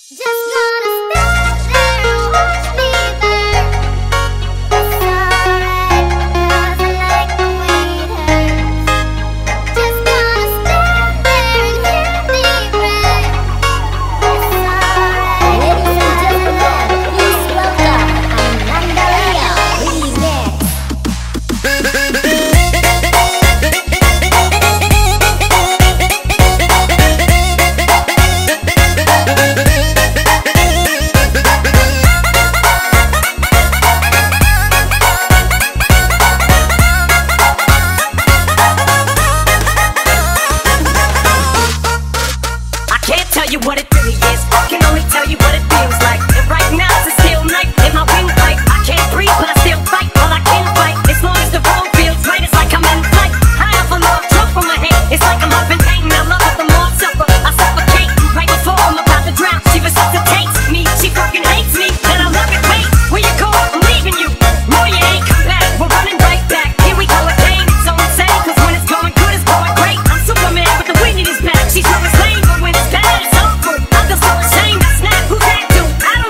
Just gonna stand there and watch me burn. It's alright, 'cause I like the way it hurts. Just gonna stand there and hear me burn. It's alright. Ladies and gentlemen, please welcome Ananda Leo Remix. I can't tell you what it really is. I can only tell you what it feels like. And right now it's a steel knife in my windpipe. I can't breathe, but I still fight. Well, I can fight as long as the road feels right. It's like I'm in flight. High off a log, drunk from my head. It's like I'm up in pain. I love it the more I suffer. I suffocate right before I'm about to drown. She resuscitates me. She fucking hates me, and I love it. Wait, where you go? I'm leaving you. No, you ain't come back. We're running right back. Here we go again. It's so insane, 'cause when it's going good, it's going great. I'm Superman with the wind in his back. She's never slain, but when it's bad, it's awful. I feel so ashamed. I snap. Who's that dude? I don't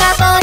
Papa